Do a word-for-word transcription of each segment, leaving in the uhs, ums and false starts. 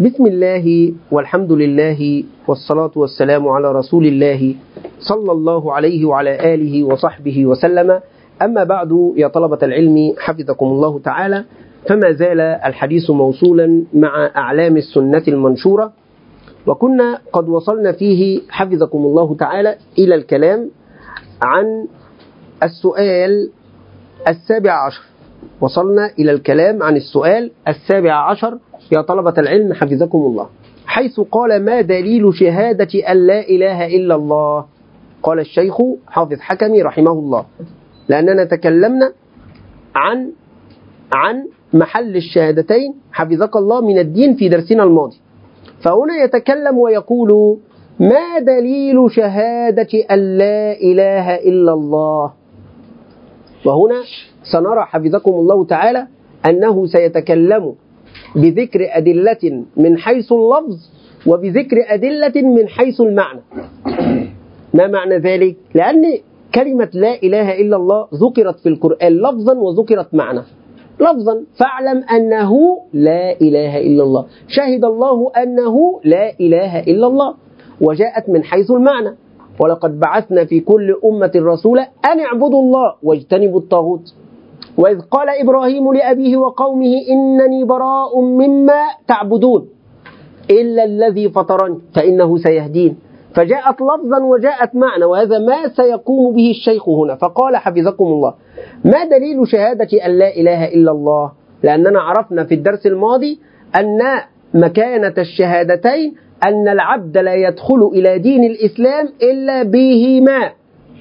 بسم الله والحمد لله والصلاة والسلام على رسول الله صلى الله عليه وعلى آله وصحبه وسلم. أما بعد يا طلبة العلم حفظكم الله تعالى، فما زال الحديث موصولا مع أعلام السنة المنشورة، وكنا قد وصلنا فيه حفظكم الله تعالى إلى الكلام عن السؤال السابع عشر. وصلنا إلى الكلام عن السؤال السابع عشر يا طلبة العلم حفظكم الله، حيث قال: ما دليل شهادة أن لا إله إلا الله؟ قال الشيخ حافظ حكمي رحمه الله: لأننا تكلمنا عن عن محل الشهادتين حفظك الله من الدين في درسنا الماضي، فهنا يتكلم ويقول: ما دليل شهادة أن لا إله إلا الله؟ وهنا سنرى حفظكم الله تعالى أنه سيتكلم بذكر أدلة من حيث اللفظ وبذكر أدلة من حيث المعنى. ما معنى ذلك؟ لأن كلمة لا إله إلا الله ذكرت في القرآن لفظا وذكرت معنى. لفظا: فاعلم أنه لا إله إلا الله، شهد الله أنه لا إله إلا الله. وجاءت من حيث المعنى: ولقد بعثنا في كل أمة رسولا أن اعبدوا الله واجتنبوا الطاغوت، وإذ قال إبراهيم لأبيه وقومه إنني براء مما تعبدون إلا الذي فطرني فإنه سيهدين. فجاءت لفظا وجاءت معنى، وهذا ما سيقوم به الشيخ هنا. فقال حفظكم الله: ما دليل شهادة أن لا إله إلا الله؟ لأننا عرفنا في الدرس الماضي أن مكانة الشهادتين أن العبد لا يدخل إلى دين الإسلام إلا بهما.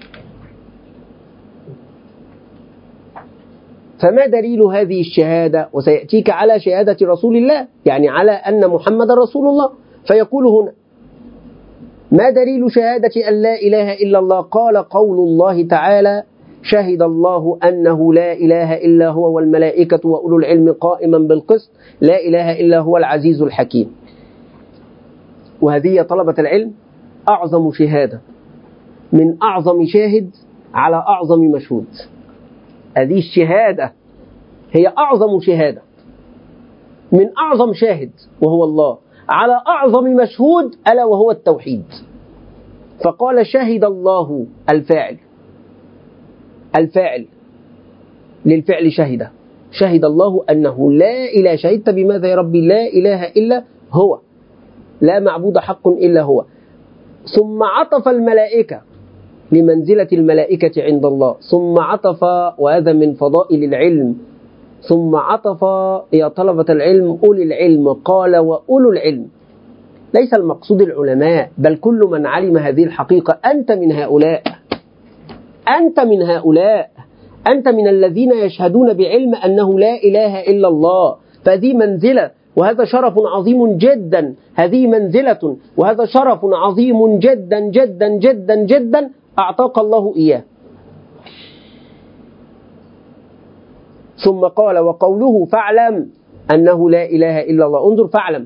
فما دليل هذه الشهادة؟ وسيأتيك على شهادة رسول الله، يعني على أن محمد رسول الله. فيقول هنا: ما دليل شهادة أن لا إله إلا الله؟ قال: قول الله تعالى: شهد الله أنه لا إله إلا هو والملائكة وأولو العلم قائما بالقسط لا إله إلا هو العزيز الحكيم. وهذه يا طلبة العلم أعظم شهادة، من أعظم شاهد على أعظم مشهود. هذه الشهادة هي أعظم شهادة من أعظم شاهد وهو الله على أعظم مشهود ألا وهو التوحيد. فقال: شهد الله الفاعل الفاعل للفعل شهد شهد الله أنه لا إله. شهدت بماذا يا ربي؟ لا إله إلا هو، لا معبود حق إلا هو. ثم عطف الملائكة لمنزلة الملائكة عند الله، ثم عطف، وهذا من فضائل العلم، ثم عطف يا طلبة العلم أولي العلم. قال: وأولو العلم ليس المقصود العلماء، بل كل من علم هذه الحقيقة. أنت من هؤلاء، أنت من هؤلاء أنت من الذين يشهدون بعلم أنه لا إله إلا الله. فهذه منزلة وهذا شرف عظيم جدا، هذه منزلة وهذا شرف عظيم جدا جدا جدا جدا أعطاك الله إياه. ثم قال: وقوله فاعلم أنه لا إله إلا الله. انظر، فاعلم.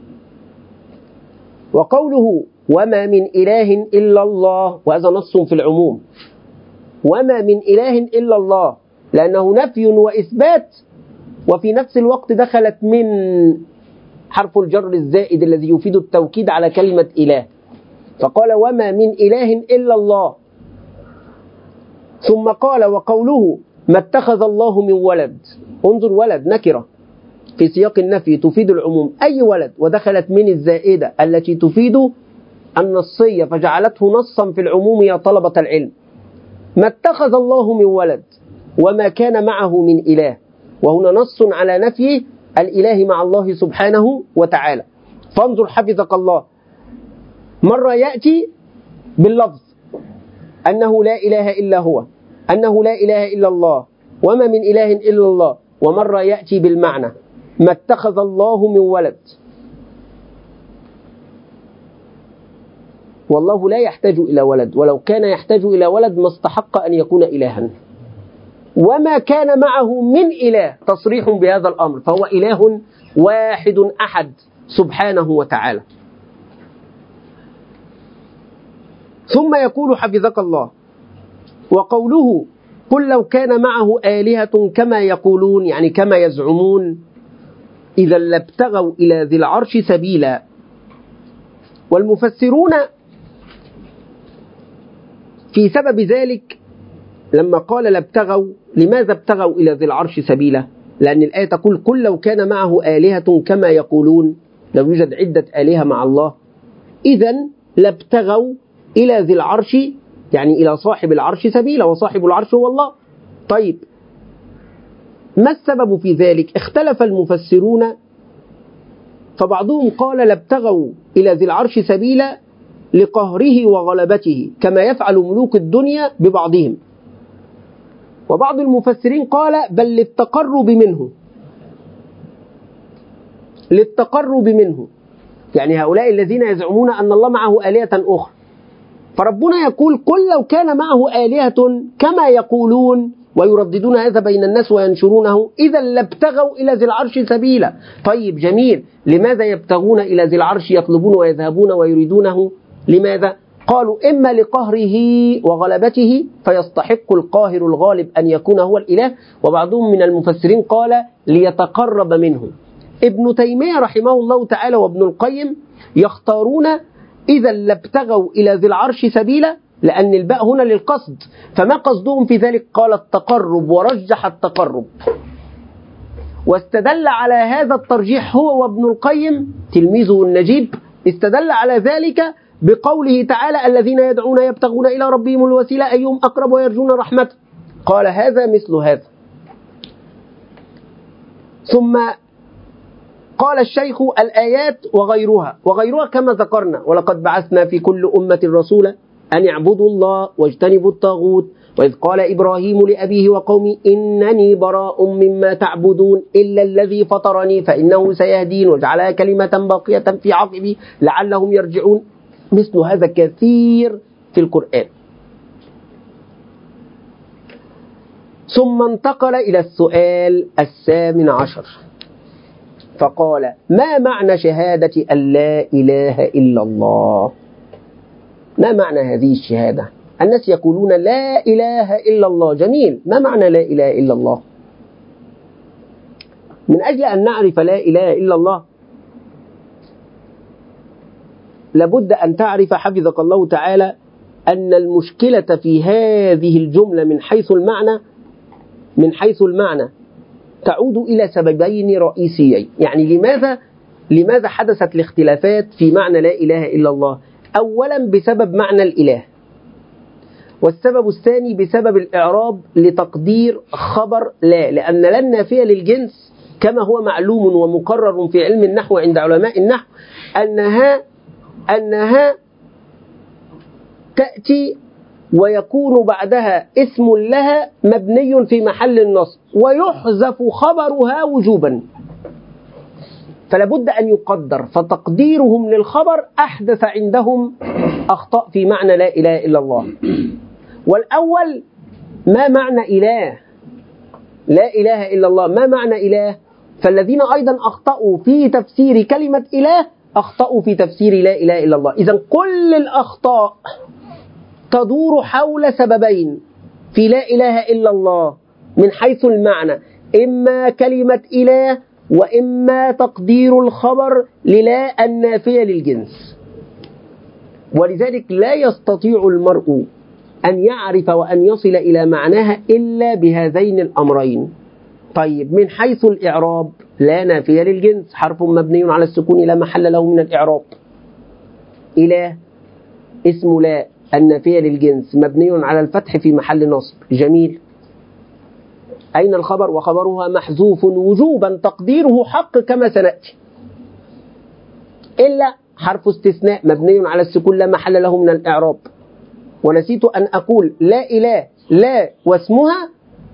وقوله وما من إله إلا الله، وهذا نص في العموم. وما من إله إلا الله، لأنه نفي وإثبات، وفي نفس الوقت دخلت من حرف الجر الزائد الذي يفيد التوكيد على كلمة إله. فقال: وما من إله إلا الله. ثم قال: وقوله ما اتخذ الله من ولد. انظر، ولد نكرة في سياق النفي تفيد العموم، أي ولد، ودخلت من الزائدة التي تفيد النصية فجعلته نصا في العموم يا طلبة العلم. ما اتخذ الله من ولد وما كان معه من إله، وهنا نص على نفي الإله مع الله سبحانه وتعالى. فانظر حفظك الله، مرة يأتي باللفظ أنه لا إله إلا هو، أنه لا إله إلا الله، وما من إله إلا الله، ومرة يأتي بالمعنى ما اتخذ الله من ولد. والله لا يحتاج إلى ولد، ولو كان يحتاج إلى ولد ما استحق أن يكون إلها. وما كان معه من إله تصريح بهذا الأمر، فهو إله واحد أحد سبحانه وتعالى. ثم يقول حفظك الله: وقوله قل لو كان معه آلهة كما يقولون، يعني كما يزعمون، إذا لابتغوا إلى ذي العرش سبيلا. والمفسرون في سبب ذلك لما قال لابتغوا، لماذا ابتغوا إلى ذي العرش سبيلا؟ لأن الآية تقول قل لو كان معه آلهة كما يقولون، لو يوجد عدة آلهة مع الله إذن لابتغوا إلى ذي العرش، يعني إلى صاحب العرش سبيلا، وصاحب العرش هو الله. طيب ما السبب في ذلك؟ اختلف المفسرون، فبعضهم قال لابتغوا إلى ذي العرش سبيلا لقهره وغلبته كما يفعل ملوك الدنيا ببعضهم، وبعض المفسرين قال بل للتقرب منه، للتقرب منه، يعني هؤلاء الذين يزعمون أن الله معه آلهة أخرى، فربنا يقول قل لو كان معه آلهة كما يقولون ويرددون هذا بين الناس وينشرونه إذا لابتغوا إلى ذي العرش سبيلا. طيب جميل، لماذا يبتغون إلى ذي العرش؟ يطلبون ويذهبون ويريدونه، لماذا؟ قالوا إما لقهره وغلبته فيستحق القاهر الغالب أن يكون هو الإله، وبعضهم من المفسرين قال ليتقرب منه. ابن تيمية رحمه الله تعالى وابن القيم يختارون إذا لابتغوا إلى ذي العرش سبيلا، لأن الباء هنا للقصد، فما قصدهم في ذلك؟ قال التقرب، ورجح التقرب، واستدل على هذا الترجيح هو وابن القيم تلميذه النجيب، استدل على ذلك بقوله تعالى الذين يدعون يبتغون إلى ربهم الوسيلة أيهم أقرب ويرجون رحمته، قال هذا مثل هذا. ثم قال الشيخ الآيات وغيرها، وغيرها كما ذكرنا ولقد بعثنا في كل أمة رسولا أن يعبدوا الله واجتنبوا الطاغوت، وإذ قال إبراهيم لأبيه وقومه إنني براء مما تعبدون إلا الذي فطرني فإنه سيهدين وجعلها كلمة باقية في عقبه لعلهم يرجعون. مثل هذا كثير في القرآن. ثم انتقل إلى السؤال الثامن عشر فقال ما معنى شهادة أن لا إله إلا الله؟ ما معنى هذه الشهادة؟ الناس يقولون لا إله إلا الله، جميل، ما معنى لا إله إلا الله؟ من أجل أن نعرف لا إله إلا الله لابد أن تعرف حفظك الله تعالى أن المشكلة في هذه الجملة من حيث المعنى من حيث المعنى تعود إلى سببين رئيسيين. يعني لماذا لماذا حدثت الاختلافات في معنى لا إله إلا الله؟ أولا بسبب معنى الإله، والسبب الثاني بسبب الإعراب لتقدير خبر لا، لأن لا النافية للجنس كما هو معلوم ومقرر في علم النحو عند علماء النحو أنها أنها تأتي ويكون بعدها اسم لها مبني في محل النصب ويحذف خبرها وجوبا، فلا بد أن يقدر، فتقديرهم للخبر أحدث عندهم أخطاء في معنى لا إله إلا الله. والأول ما معنى إله؟ لا إله إلا الله ما معنى إله؟ فالذين أيضا أخطأوا في تفسير كلمة إله أخطأوا في تفسير لا إله إلا الله. إذن كل الأخطاء تدور حول سببين في لا إله إلا الله من حيث المعنى، إما كلمة إله وإما تقدير الخبر للا النافية للجنس. ولذلك لا يستطيع المرء أن يعرف وأن يصل إلى معناها إلا بهذين الأمرين. طيب من حيث الإعراب لا نافية للجنس، حرف مبني على السكون لا محل له من الإعراب. إله اسم لا النافية للجنس مبني على الفتح في محل نصب، جميل. أين الخبر؟ وخبرها محذوف وجوبا تقديره حق كما سنأتي، إلا حرف استثناء مبني على السكون لا محل له من الإعراب. ونسيت أن أقول لا إله لا واسمها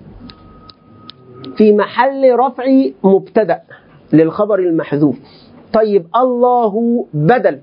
في محل رفع مبتدأ للخبر المحذوف. طيب الله بدل،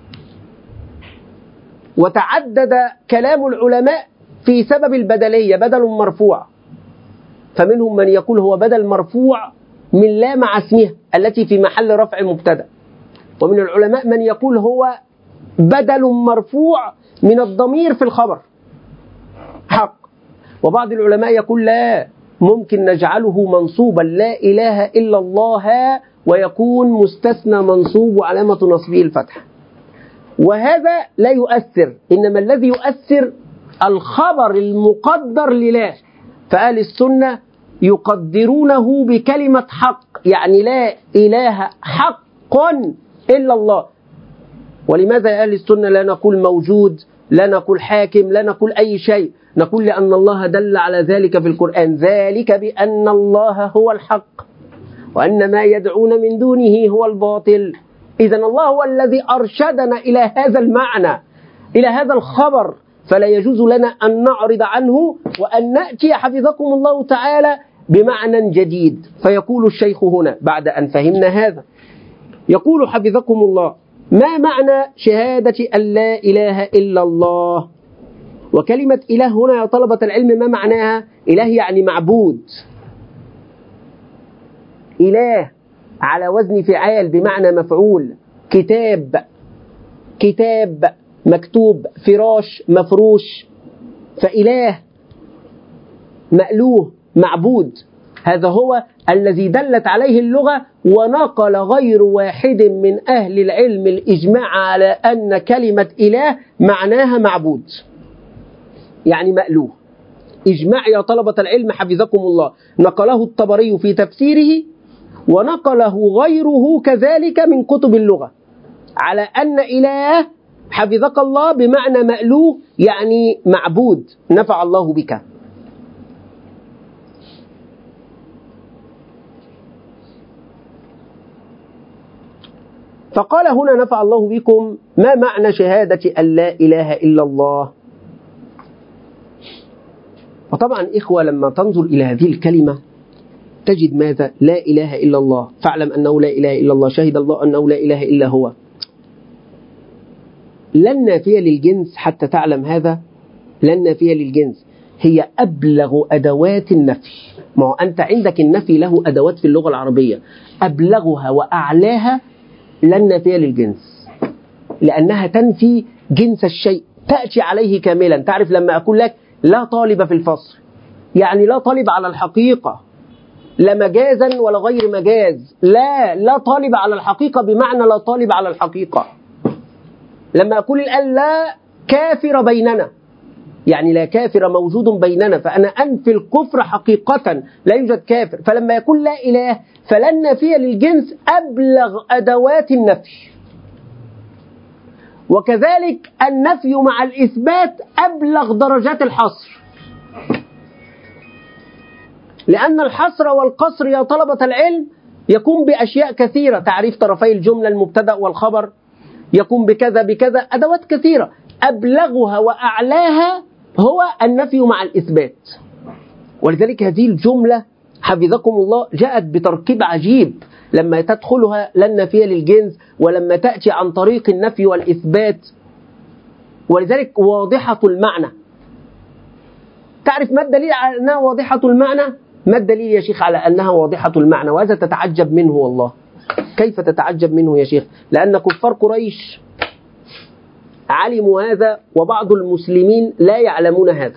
وتعدد كلام العلماء في سبب البدلية، بدل مرفوع، فمنهم من يقول هو بدل مرفوع من لا مع اسمها التي في محل رفع مبتدأ، ومن العلماء من يقول هو بدل مرفوع من الضمير في الخبر حق، وبعض العلماء يقول لا، ممكن نجعله منصوبا لا إله إلا الله ويكون مستثنى منصوب وعلامة نصبه الفتح، وهذا لا يؤثر، إنما الذي يؤثر الخبر المقدر لله. فأهل السنة يقدرونه بكلمة حق، يعني لا إله حق إلا الله. ولماذا يا أهل السنة لا نقول موجود، لا نقول حاكم، لا نقول أي شيء؟ نقول لأن الله دل على ذلك في القرآن، ذلك بأن الله هو الحق وأن ما يدعون من دونه هو الباطل. إذن الله هو الذي أرشدنا إلى هذا المعنى، إلى هذا الخبر، فلا يجوز لنا أن نعرض عنه وأن نأتي حفظكم الله تعالى بمعنى جديد. فيقول الشيخ هنا بعد أن فهمنا هذا، يقول حفظكم الله: ما معنى شهادة أن لا إله إلا الله؟ وكلمة إله هنا يا طلبة العلم ما معناها؟ إله يعني معبود، إله على وزن فعال بمعنى مفعول، كتاب كتاب مكتوب، فراش مفروش، فإله مألوه معبود. هذا هو الذي دلت عليه اللغة، ونقل غير واحد من أهل العلم الإجماع على أن كلمة إله معناها معبود، يعني مألوه. إجماع يا طلبة العلم حفظكم الله، نقله الطبري في تفسيره، ونقله غيره كذلك من كتب اللغة، على أن إله حفظك الله بمعنى مألوه، يعني معبود، نفع الله بك. فقال هنا نفع الله بكم: ما معنى شهادة أن لا إله إلا الله؟ وطبعا إخوة لما تنظر إلى هذه الكلمة تجد ماذا؟ لا إله إلا الله، فاعلم أنه لا إله إلا الله، شهد الله أنه لا إله إلا هو. لن نافية للجنس حتى تعلم هذا، لن نافية للجنس هي أبلغ أدوات النفي. ما هو أنت عندك النفي له أدوات في اللغة العربية، أبلغها وأعلاها لن نافية للجنس، لأنها تنفي جنس الشيء، تأتي عليه كاملا. تعرف لما أقول لك لا طالب في الفصل، يعني لا طالب على الحقيقة، لا مجازا ولا غير مجاز، لا لا طالب على الحقيقة بمعنى لا طالب على الحقيقة. لما أقول الآن لا كافر بيننا، يعني لا كافر موجود بيننا، فأنا أنفي الكفر حقيقة، لا يوجد كافر. فلما يكون لا إله فلن نافية للجنس أبلغ أدوات النفي، وكذلك النفي مع الإثبات أبلغ درجات الحصر، لأن الحصر والقصر يا طلبة العلم يكون بأشياء كثيرة، تعريف طرفي الجملة المبتدأ والخبر، يكون بكذا بكذا، أدوات كثيرة، أبلغها وأعلاها هو النفي مع الإثبات. ولذلك هذه الجملة حفظكم الله جاءت بتركيب عجيب، لما تدخلها لن نافية للجنس، ولما تأتي عن طريق النفي والإثبات، ولذلك واضحة المعنى. تعرف ما الدليل على أنها واضحة المعنى؟ ما الدليل يا شيخ على أنها واضحة المعنى؟ وهذا تتعجب منه والله. كيف تتعجب منه يا شيخ؟ لأن كفار قريش علموا هذا، وبعض المسلمين لا يعلمون هذا.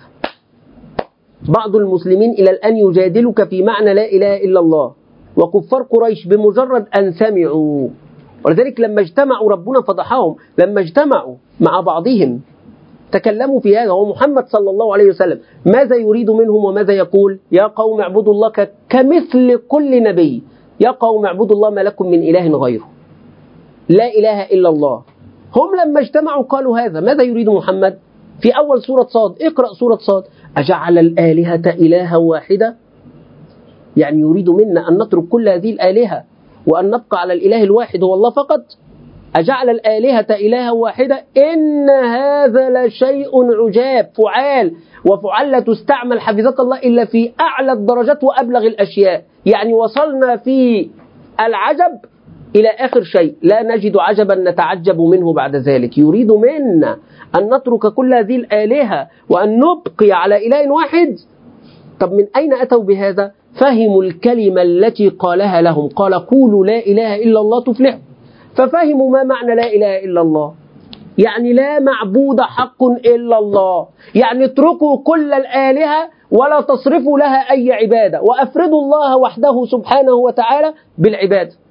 بعض المسلمين إلى الآن يجادلك في معنى لا إله إلا الله، وكفار قريش بمجرد أن سمعوا، ولذلك لما اجتمعوا ربنا فضحهم، لما اجتمعوا مع بعضهم تكلموا في هذا. ومحمد صلى الله عليه وسلم ماذا يريد منهم وماذا يقول؟ يا قوم اعبدوا الله كمثل كل نبي، يا قوم اعبدوا الله ما لكم من إله غيره، لا إله إلا الله. هم لما اجتمعوا قالوا هذا. ماذا يريد محمد؟ في أول سورة صاد، اقرأ سورة صاد: أجعل الآلهة إلها واحدة، يعني يريد منا أن نترك كل هذه الآلهة وأن نبقى على الإله الواحد هو الله فقط. أجعل الآلهة إلها واحدة، إن هذا لشيء عجاب. فعال، وفعال لا تستعمل حفظك الله إلا في أعلى الدرجات وأبلغ الأشياء، يعني وصلنا في العجب إلى آخر شيء، لا نجد عجبا نتعجب منه بعد ذلك. يريد منا أن نترك كل هذه الآلهة وأن نبقي على إله واحد. طب من أين أتوا بهذا؟ فهموا الكلمة التي قالها لهم، قال قولوا لا إله إلا الله تفلحوا، ففهموا ما معنى لا إله إلا الله، يعني لا معبود حق إلا الله، يعني اتركوا كل الآلهة ولا تصرفوا لها أي عبادة، وأفردوا الله وحده سبحانه وتعالى بالعبادة.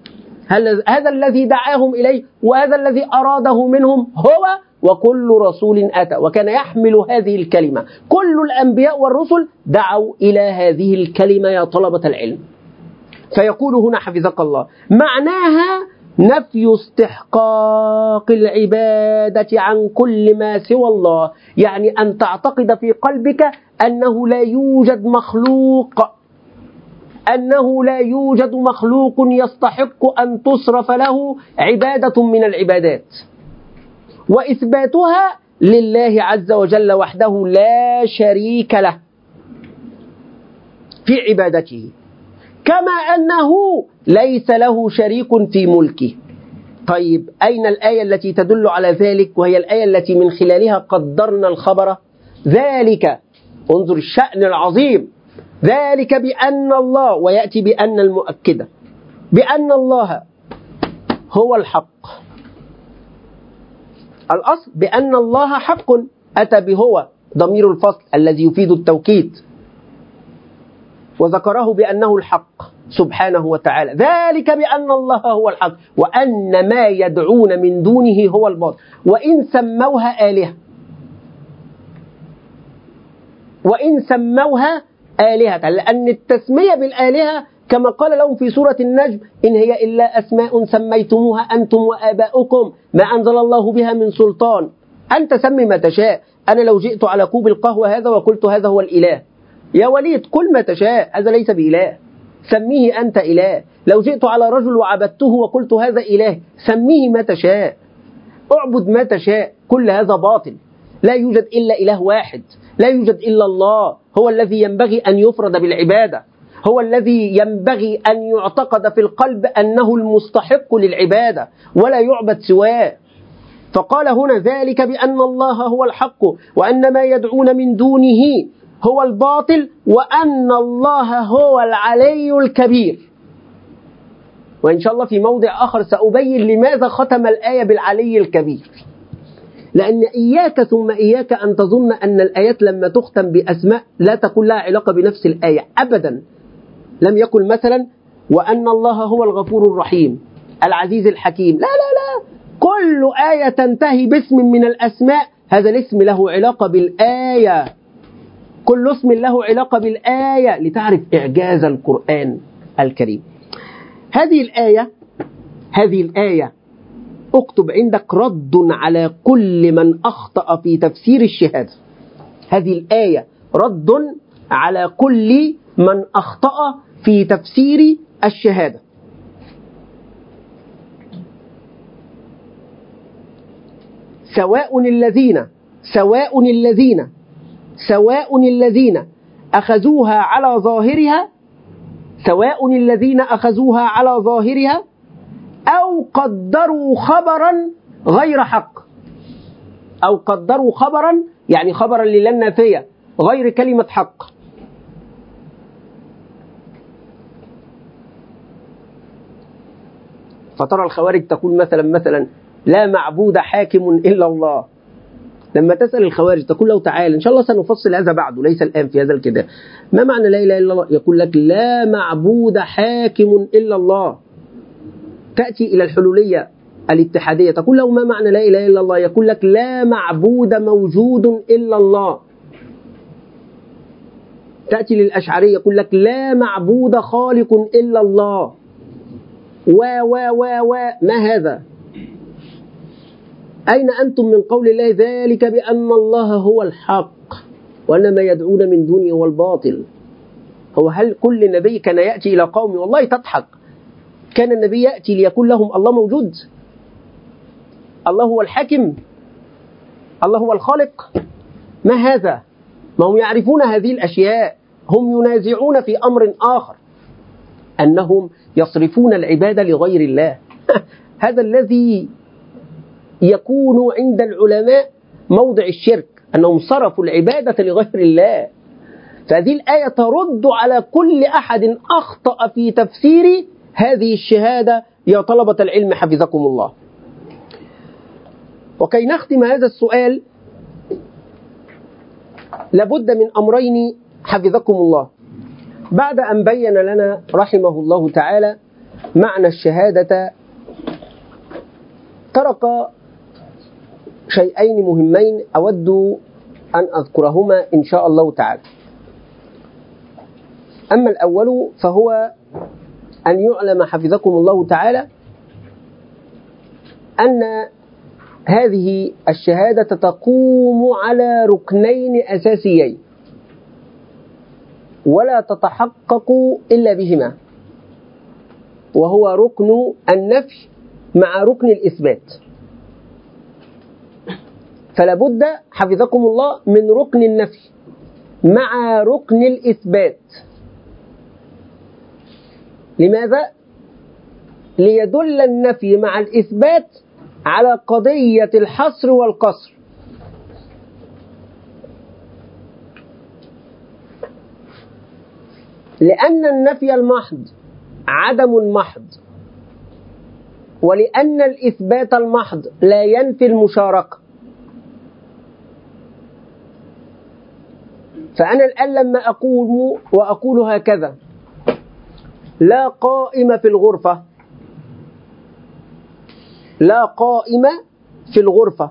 هذا الذي دعاهم إليه وهذا الذي أراده منهم هو، وكل رسول أتى وكان يحمل هذه الكلمة. كل الأنبياء والرسل دعوا إلى هذه الكلمة يا طلبة العلم. فيقول هنا حفظك الله معناها نفي استحقاق العبادة عن كل ما سوى الله، يعني أن تعتقد في قلبك أنه لا يوجد مخلوق أنه لا يوجد مخلوق يستحق أن تصرف له عبادة من العبادات، وإثباتها لله عز وجل وحده لا شريك له في عبادته، كما أنه ليس له شريك في ملكه. طيب أين الآية التي تدل على ذلك؟ وهي الآية التي من خلالها قدرنا الخبر. ذلك، انظر الشأن العظيم، ذلك بأن الله، ويأتي بأن المؤكدة، بأن الله هو الحق. الأصل بأن الله حق، أتى بهو ضمير الفصل الذي يفيد التوكيد، وذكره بأنه الحق سبحانه وتعالى. ذلك بأن الله هو الحق وأن ما يدعون من دونه هو الباطل، وإن سموها آلهة وإن سموها آلهة، لأن التسمية بالآلهة كما قال لهم في سورة النجم إن هي إلا أسماء سميتموها أنتم وآباؤكم ما أنزل الله بها من سلطان. أنت سمي ما تشاء. أنا لو جئت على كوب القهوة هذا وقلت هذا هو الإله، يا وليد كل ما تشاء، هذا ليس بإله، سميه أنت إله. لو جئت على رجل وعبدته وقلت هذا إله، سميه ما تشاء، اعبد ما تشاء، كل هذا باطل. لا يوجد إلا إله واحد، لا يوجد إلا الله، هو الذي ينبغي أن يفرد بالعبادة، هو الذي ينبغي أن يعتقد في القلب أنه المستحق للعبادة ولا يعبد سواه. فقال هنا ذلك بأن الله هو الحق وأن ما يدعون من دونه هو الباطل وأن الله هو العلي الكبير. وإن شاء الله في موضع آخر سأبين لماذا ختم الآية بالعلي الكبير، لأن إياك ثم إياك أن تظن أن الآيات لما تختم بأسماء لا تكون لها علاقة بنفس الآية أبدا. لم يقل مثلا وأن الله هو الغفور الرحيم العزيز الحكيم، لا لا لا، كل آية تنتهي باسم من الأسماء هذا الاسم له علاقة بالآية، كل اسم له علاقة بالآية لتعرف إعجاز القرآن الكريم. هذه الآية هذه الآية اكتب عندك رد على كل من أخطأ في تفسير الشهادة. هذه الآية رد على كل من أخطأ في تفسير الشهادة. سواء الذين سواء الذين سواء الذين أخذوها على ظاهرها سواء الذين أخذوها على ظاهرها أو قدروا خبرا غير حق، أو قدروا خبرا يعني خبرا للا نافية غير كلمة حق. فترى الخوارج تقول مثلا مثلا لا معبود حاكم إلا الله. لما تسأل الخوارج تقول له تعالى إن شاء الله سنفصل هذا بعده ليس الآن في هذا الكتاب، ما معنى لا إله إلا الله؟ يقول لك لا معبود حاكم إلا الله. تأتي إلى الحلولية الاتحادية تقول له ما معنى لا إله إلا الله؟ يقول لك لا معبود موجود إلا الله. تأتي للأشعرية يقول لك لا معبود خالق إلا الله. و و و و ما هذا؟ أين أنتم من قول الله ذلك بأن الله هو الحق وأن ما يدعون من دونه هو الباطل؟ هو هل كل نبي كان يأتي إلى قومه؟ والله تضحك، كان النبي يأتي ليقول لهم الله موجود، الله هو الحاكم، الله هو الخالق؟ ما هذا؟ ما هم يعرفون هذه الأشياء، هم ينازعون في أمر آخر أنهم يصرفون العبادة لغير الله. هذا الذي يكون عند العلماء موضع الشرك، أنهم صرفوا العبادة لغير الله. فهذه الآية ترد على كل أحد أخطأ في تفسير هذه الشهادة يا طلبة العلم حفظكم الله. وكي نختم هذا السؤال لابد من أمرين حفظكم الله. بعد أن بين لنا رحمه الله تعالى معنى الشهادة ترك شيئين مهمين أود أن أذكرهما إن شاء الله تعالى. أما الأول فهو أن يعلم حفظكم الله تعالى أن هذه الشهادة تقوم على ركنين أساسيين ولا تتحقق إلا بهما، وهو ركن النفي مع ركن الإثبات. فلا بد حفظكم الله من ركن النفي مع ركن الإثبات. لماذا؟ ليدل النفي مع الإثبات على قضية الحصر والقصر. لأن النفي المحض عدم محض، ولأن الإثبات المحض لا ينفي المشاركة. فأنا الآن لما أقول وأقول هكذا: لا قائمة في الغرفة، لا قائمة في الغرفة،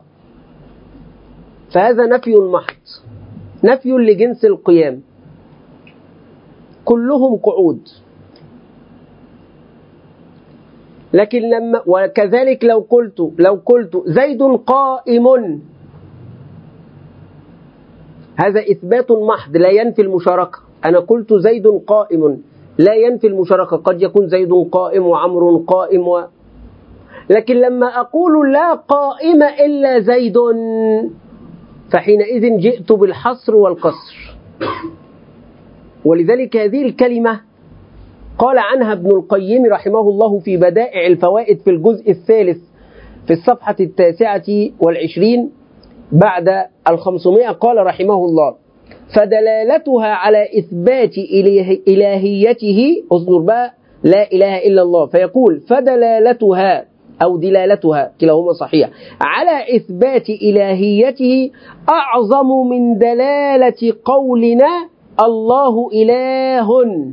فهذا نفي محض، نفي لجنس القيام، كلهم قعود. لكن لما وكذلك لو قلت لو قلت زيد قائم، هذا إثبات محض لا ينفي المشاركة. أنا قلت زيد قائم لا ينفي المشاركة، قد يكون زيد قائم وعمر قائم و... لكن لما أقول لا قائم إلا زيد، فحينئذ جئت بالحصر والقصر. ولذلك هذه الكلمة قال عنها ابن القيم رحمه الله في بدائع الفوائد في الجزء الثالث في الصفحة التاسعة والعشرين بعد الخمسمائة، قال رحمه الله: فدلالتها على إثبات إله إلهيته، أصدر بقى لا إله إلا الله، فيقول فدلالتها أو دلالتها كلاهما صحيح على إثبات إلهيته أعظم من دلالة قولنا الله إله.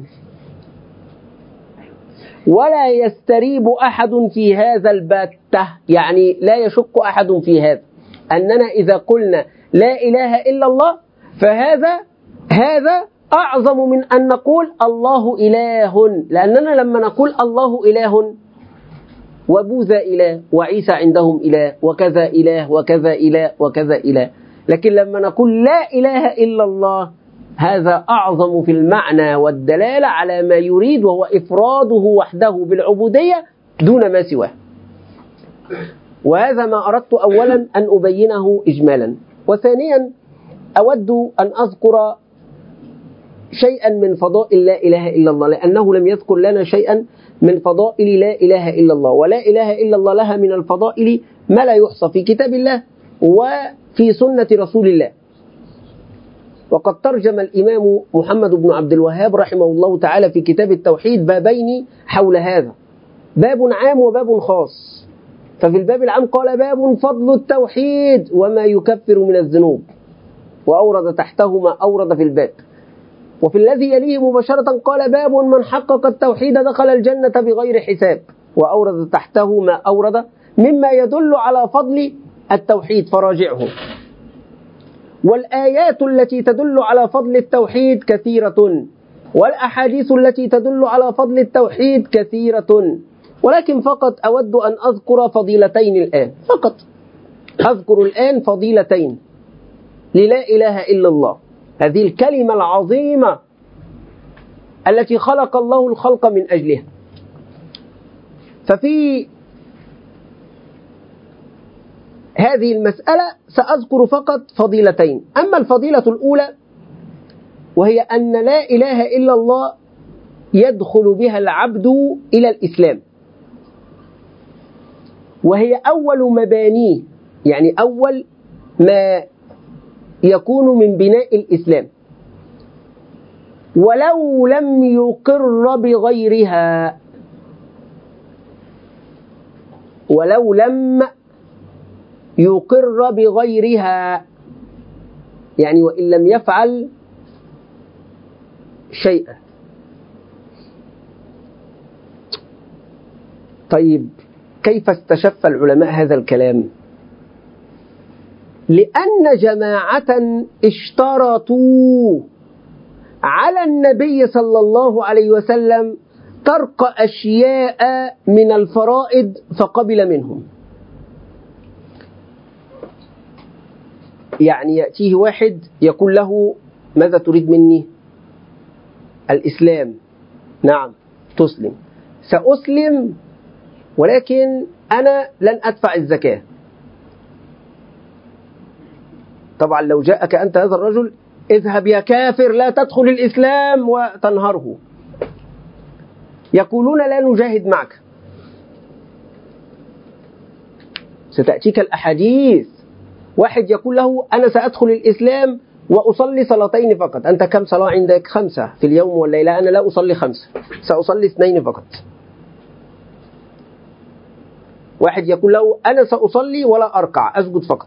ولا يستريب أحد في هذا البتة، يعني لا يشك أحد في هذا، أننا إذا قلنا لا إله إلا الله فهذا هذا أعظم من أن نقول الله إله. لأننا لما نقول الله إله وبوذا إله وعيسى عندهم إله وكذا إله وكذا إله وكذا إله، لكن لما نقول لا إله إلا الله هذا أعظم في المعنى والدلالة على ما يريد، وهو إفراده وحده بالعبودية دون ما سواه. وهذا ما أردت أولا أن أبينه إجمالا. وثانيا أود أن أذكر شيئا من فضائل لا إله إلا الله، لأنه لم يذكر لنا شيئا من فضائل لا إله إلا الله. ولا إله إلا الله لها من الفضائل ما لا يحصى في كتاب الله وفي سنة رسول الله. وقد ترجم الإمام محمد بن عبد الوهاب رحمه الله تعالى في كتاب التوحيد بابين حول هذا، باب عام وباب خاص. ففي الباب العام قال: باب فضل التوحيد وما يكفر من الذنوب، وأورد تحته ما أورد في الباب. وفي الذي يليه مباشرة قال: باب من حقق التوحيد دخل الجنة بغير حساب، وأورد تحته ما أورد مما يدل على فضل التوحيد، فراجعه. والآيات التي تدل على فضل التوحيد كثيرة، والأحاديث التي تدل على فضل التوحيد كثيرة، ولكن فقط أود أن أذكر فضيلتين الآن، فقط أذكر الآن فضيلتين للا إله إلا الله، هذه الكلمة العظيمة التي خلق الله الخلق من أجلها. ففي هذه المسألة سأذكر فقط فضيلتين. أما الفضيلة الأولى وهي أن لا إله إلا الله يدخل بها العبد إلى الإسلام، وهي أول مبانيه، يعني أول ما يكون من بناء الإسلام، ولو لم يقر بغيرها، ولو لم يقر بغيرها، يعني وإن لم يفعل شيئا. طيب كيف استشف العلماء هذا الكلام؟ لأن جماعة اشترطوا على النبي صلى الله عليه وسلم ترك أشياء من الفرائض فقبل منهم. يعني يأتيه واحد يقول له ماذا تريد مني؟ الإسلام. نعم تسلم. سأسلم ولكن أنا لن أدفع الزكاة. طبعا لو جاءك أنت هذا الرجل اذهب يا كافر لا تدخل الإسلام وتنهره، يقولون لا نجاهد معك. ستأتيك الأحاديث واحد يقول له أنا سأدخل الإسلام وأصلي صلاتين فقط. أنت كم صلاة عندك؟ خمسة في اليوم والليلة. أنا لا أصلي خمسة، سأصلي اثنين فقط. واحد يقول له أنا سأصلي ولا أركع، أسجد فقط.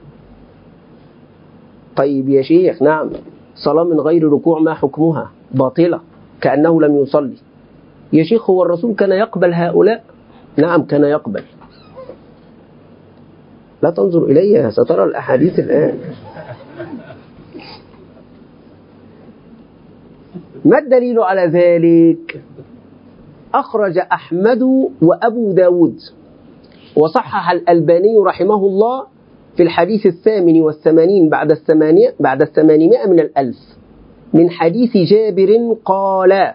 طيب يا شيخ، نعم صلاة من غير ركوع ما حكمها؟ باطلة كأنه لم يصلي. يا شيخ هو الرسول كان يقبل هؤلاء؟ نعم كان يقبل. لا تنظر إلي، سترى الأحاديث الآن. ما الدليل على ذلك؟ أخرج أحمد وأبو داود وصحح الألباني رحمه الله في الحديث الثامن والثمانين بعد الثمانية بعد الثمانمائة من الألف من حديث جابر قال: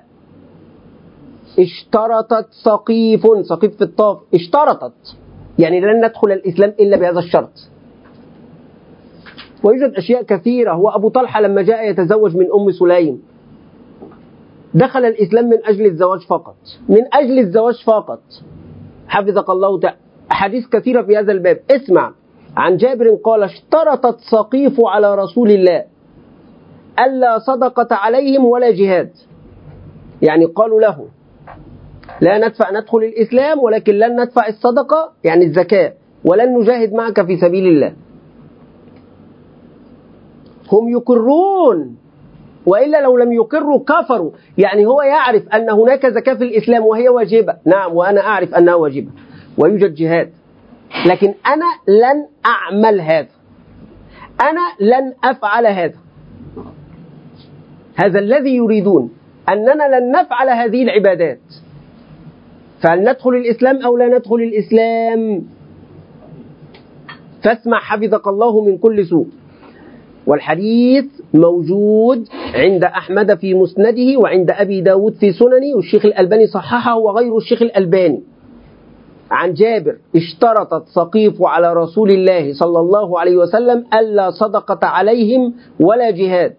اشترطت سقيف، سقيف في الطاف، اشترطت يعني لن ندخل الإسلام إلا بهذا الشرط. ويوجد أشياء كثيرة. هو أبو طلحة لما جاء يتزوج من أم سليم دخل الإسلام من أجل الزواج فقط، من أجل الزواج فقط. حفظك الله تعالى. أحاديث كثيرة في هذا الباب. اسمع عن جابر قال: اشترطت سقيف على رسول الله ألا صدقة عليهم ولا جهاد. يعني قالوا له لا ندفع ندخل الإسلام ولكن لن ندفع الصدقة يعني الزكاة، ولن نجاهد معك في سبيل الله. هم يقرون، وإلا لو لم يقروا كفروا. يعني هو يعرف أن هناك زكاة في الإسلام وهي واجبة، نعم وأنا أعرف أنها واجبة ويوجد جهاد، لكن أنا لن أعمل هذا، أنا لن أفعل هذا. هذا الذي يريدون، أننا لن نفعل هذه العبادات. فهل ندخل الإسلام أو لا ندخل الإسلام؟ فاسمع حفظك الله من كل سوء. والحديث موجود عند أحمد في مسنده وعند أبي داود في سننه، والشيخ الألباني صححه وغير الشيخ الألباني. عن جابر: اشترطت سقيف على رسول الله صلى الله عليه وسلم ألا صدقة عليهم ولا جهاد،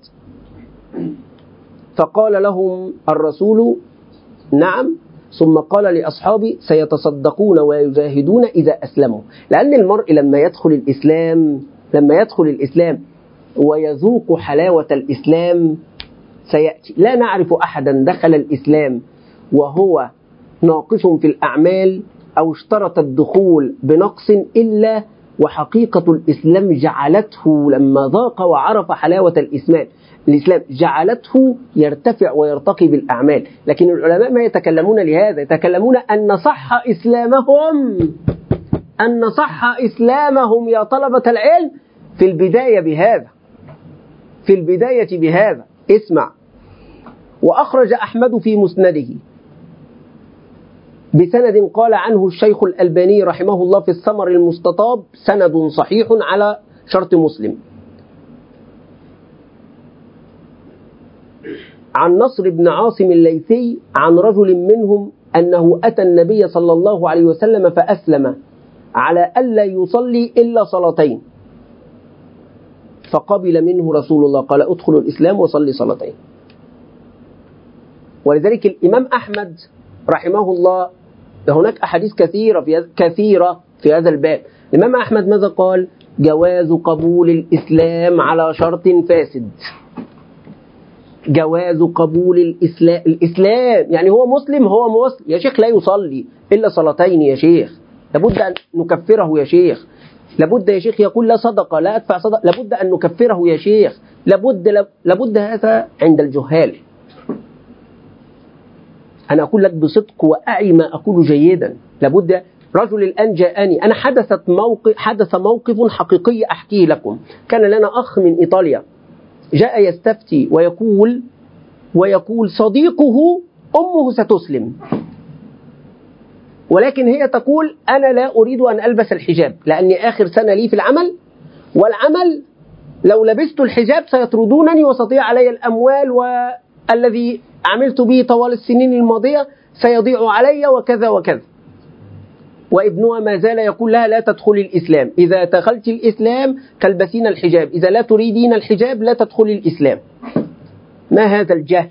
فقال لهم الرسول: نعم. ثم قال لأصحابه: سيتصدقون ويجاهدون إذا أسلموا. لأن المرء لما يدخل الإسلام لما يدخل الإسلام ويذوق حلاوة الإسلام سيأتي. لا نعرف أحدا دخل الإسلام وهو ناقص في الأعمال أو اشترط الدخول بنقص إلا وحقيقة الإسلام جعلته لما ذاق وعرف حلاوة الإسلام الإسلام جعلته يرتفع ويرتقي بالأعمال. لكن العلماء ما يتكلمون لهذا، يتكلمون أن صح إسلامهم أن صح إسلامهم يا طلبة العلم في البداية بهذا في البداية بهذا. اسمع: وأخرج أحمد في مسنده بسند قال عنه الشيخ الألباني رحمه الله في الثمر المستطاب سند صحيح على شرط مسلم، عن نصر بن عاصم الليثي عن رجل منهم أنه أتى النبي صلى الله عليه وسلم فأسلم على ألا يصلي إلا صلاتين، فقبل منه رسول الله قال: ادخل الإسلام وصلي صلاتين. ولذلك الإمام أحمد رحمه الله، هناك أحاديث كثيرة في كثيرة في هذا الباب. الإمام أحمد ماذا قال؟ جواز قبول الإسلام على شرط فاسد. جواز قبول الإسلام الإسلام يعني هو مسلم هو مسلم يا شيخ لا يصلي إلا صلاتين يا شيخ، لابد أن نكفره يا شيخ. لابد يا شيخ يقول لا صدقة لا أدفع صدقة، لابد أن نكفره يا شيخ. لابد لابد هذا عند الجهال. أنا أقول لك بصدق وأعي ما أقول جيدا. لابد. رجل الآن جاءني، أنا حدثت موقف حدث موقف حقيقي أحكيه لكم. كان لنا أخ من إيطاليا جاء يستفتي ويقول ويقول صديقه أمه ستسلم، ولكن هي تقول أنا لا أريد أن ألبس الحجاب لأني آخر سنة لي في العمل، والعمل لو لبست الحجاب سيطردونني وستضيع علي الأموال، والذي عملت به طوال السنين الماضية سيضيع علي وكذا وكذا. وابنها ما زال يقول لها لا تدخلي الإسلام، إذا دخلت الإسلام تلبسين الحجاب، إذا لا تريدين الحجاب لا تدخلي الإسلام. ما هذا الجهل؟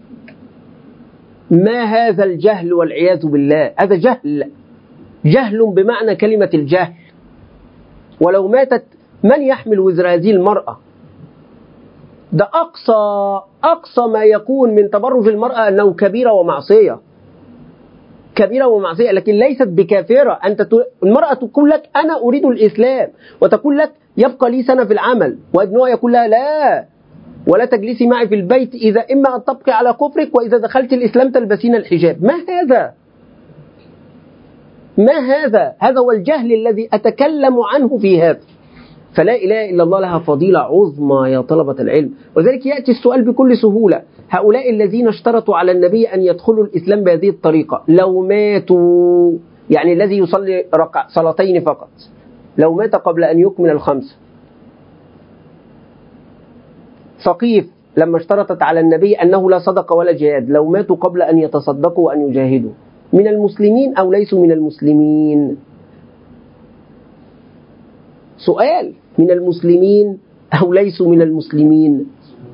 ما هذا الجهل والعياذ بالله؟ هذا جهل، جهل بمعنى كلمة الجهل. ولو ماتت من يحمل وزر هذه المرأة؟ ده أقصى أقصى ما يكون من تبرج المرأة أنه كبيرة ومعصية، كبيرة ومعصية، لكن ليست بكافرة. أنت المرأة تقول لك أنا أريد الإسلام، وتقول لك يبقى لي سنة في العمل، وابنها يقول لها لا ولا تجلسي معي في البيت، إذا إما أن تبقي على كفرك وإذا دخلت الإسلام تلبسين الحجاب. ما هذا؟ ما هذا؟ هذا هو الجهل الذي أتكلم عنه في هذا. فلا إله إلا الله لها فضيلة عظمى يا طلبة العلم. وذلك يأتي السؤال بكل سهولة، هؤلاء الذين اشترطوا على النبي أن يدخلوا الإسلام بهذه الطريقة لو ماتوا، يعني الذي يصلي ركع صلاتين فقط، لو مات قبل أن يكمل الخمسة. ثقيف لما اشترطت على النبي أنه لا صدق ولا جهاد، لو ماتوا قبل أن يتصدقوا وأن يجاهدوا، من المسلمين أو ليسوا من المسلمين؟ سؤال، من المسلمين أو ليسوا من المسلمين؟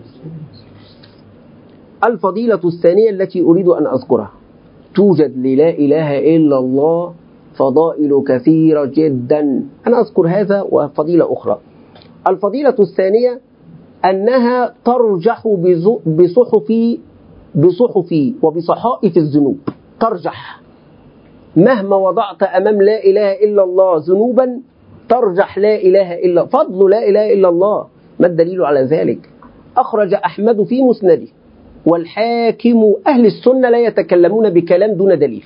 الفضيلة الثانية التي أريد أن أذكرها، توجد للا إله إلا الله فضائل كثيرة جدا، أنا أذكر هذا وفضيلة أخرى. الفضيلة الثانية أنها ترجح بصحف بصحف وبصحائف الذنوب، ترجح مهما وضعت أمام لا إله إلا الله ذنوبا ترجح لا إله إلا فضل لا إله إلا الله. ما الدليل على ذلك؟ أخرج أحمد في مسنده والحاكم. أهل السنة لا يتكلمون بكلام دون دليل.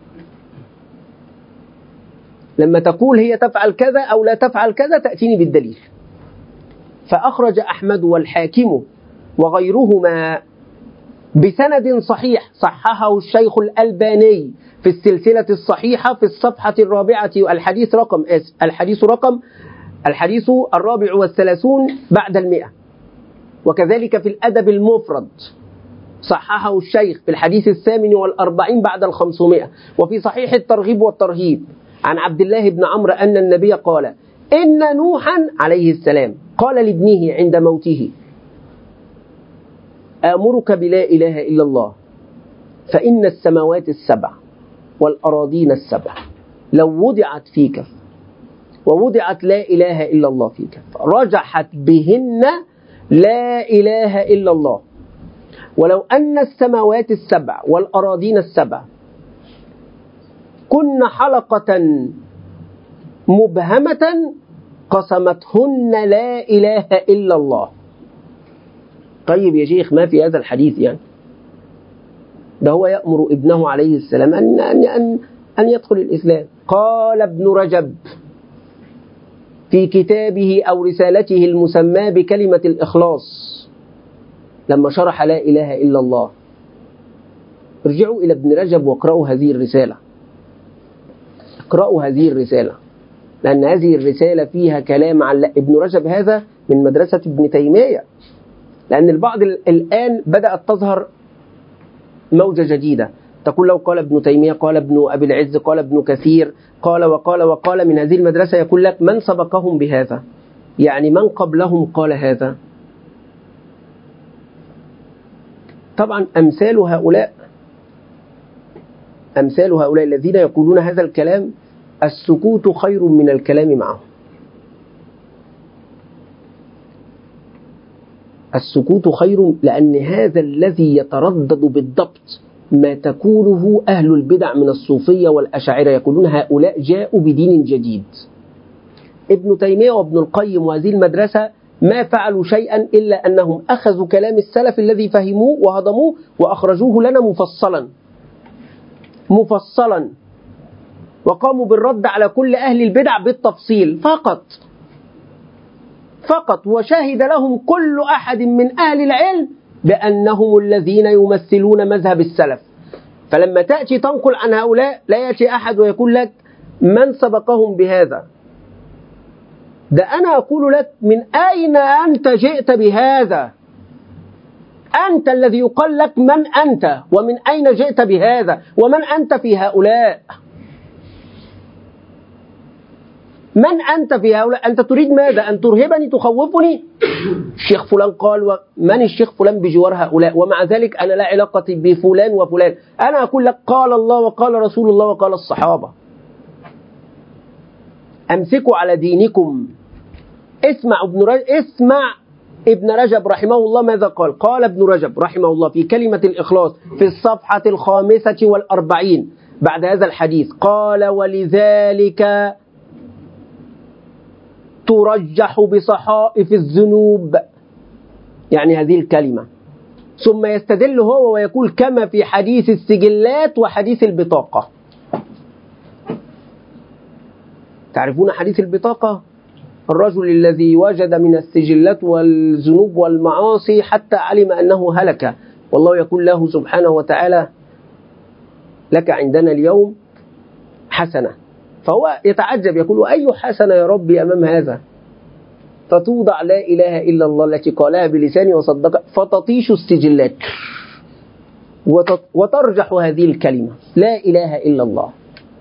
لما تقول هي تفعل كذا أو لا تفعل كذا تأتيني بالدليل. فأخرج أحمد والحاكم وغيرهما بسند صحيح، صححه الشيخ الألباني في السلسلة الصحيحة في الصفحة الرابعة، الحديث رقم الحديث رقم الحديث الرابع والثلاثون بعد المئة. وكذلك في الأدب المفرد صححه الشيخ في الحديث الثامن والأربعين بعد الخمسمائة. وفي صحيح الترغيب والترهيب عن عبد الله بن عمرو أن النبي قال إن نوحا عليه السلام قال لابنه عند موته آمرك بلا إله إلا الله، فإن السماوات السبع والأراضين السبع لو وضعت فيك ووضعت لا إله إلا الله فيك رجحت بهن لا إله إلا الله، ولو أن السماوات السبع والأراضين السبع كن حلقة مبهمة قسمتهن لا إله إلا الله. طيب يا شيخ ما في هذا الحديث يعني؟ ده هو يأمر ابنه عليه السلام أن, أن, أن, أن يدخل الإسلام. قال ابن رجب في كتابه أو رسالته المسمى بكلمة الإخلاص لما شرح لا إله إلا الله، ارجعوا إلى ابن رجب واقرأوا هذه الرسالة، اقرأوا هذه الرسالة، لأن هذه الرسالة فيها كلام عن ابن رجب. هذا من مدرسة ابن تيمية، لأن البعض الآن بدأت تظهر موجة جديدة تقول لو قال ابن تيمية قال ابن أبي العز قال ابن كثير قال وقال وقال من هذه المدرسة، يقول لك من سبقهم بهذا؟ يعني من قبلهم قال هذا؟ طبعا أمثال هؤلاء أمثال هؤلاء الذين يقولون هذا الكلام السكوت خير من الكلام معهم. السكوت خير، لأن هذا الذي يتردد بالضبط ما تقوله أهل البدع من الصوفية والأشاعرة، يقولون هؤلاء جاءوا بدين جديد. ابن تيمية وابن القيم وهذه المدرسة ما فعلوا شيئا إلا أنهم أخذوا كلام السلف الذي فهموه وهضموه وأخرجوه لنا مفصلا مفصلا، وقاموا بالرد على كل أهل البدع بالتفصيل فقط فقط، وشهد لهم كل أحد من أهل العلم بأنهم الذين يمثلون مذهب السلف. فلما تأتي تنقل عن هؤلاء لا يأتي أحد ويقول لك من سبقهم بهذا. ده أنا أقول لك من أين أنت جئت بهذا؟ أنت الذي يقال لك من أنت ومن أين جئت بهذا ومن أنت في هؤلاء. من أنت في هؤلاء؟ أنت تريد ماذا؟ أن ترهبني تخوفني؟ الشيخ فلان قال، من الشيخ فلان بجوار هؤلاء؟ ومع ذلك أنا لا علاقة بفلان وفلان. أنا أقول لك قال الله وقال رسول الله وقال الصحابة. أمسكوا على دينكم. اسمع ابن رجب, اسمع ابن رجب رحمه الله ماذا قال. قال ابن رجب رحمه الله في كلمة الإخلاص في الصفحة الخامسة والأربعين بعد هذا الحديث، قال ولذلك ترجح بصحائف الذنوب، يعني هذه الكلمة. ثم يستدل هو ويقول كما في حديث السجلات وحديث البطاقة. تعرفون حديث البطاقة؟ الرجل الذي وجد من السجلات والذنوب والمعاصي حتى علم أنه هلك، والله يقول له سبحانه وتعالى لك عندنا اليوم حسنة، فهو يتعجب يقول أي حسنة يا ربي أمام هذا؟ فتوضع لا إله إلا الله التي قالها بلسانه وصدق، فتطيش السجلات وترجح هذه الكلمة لا إله إلا الله.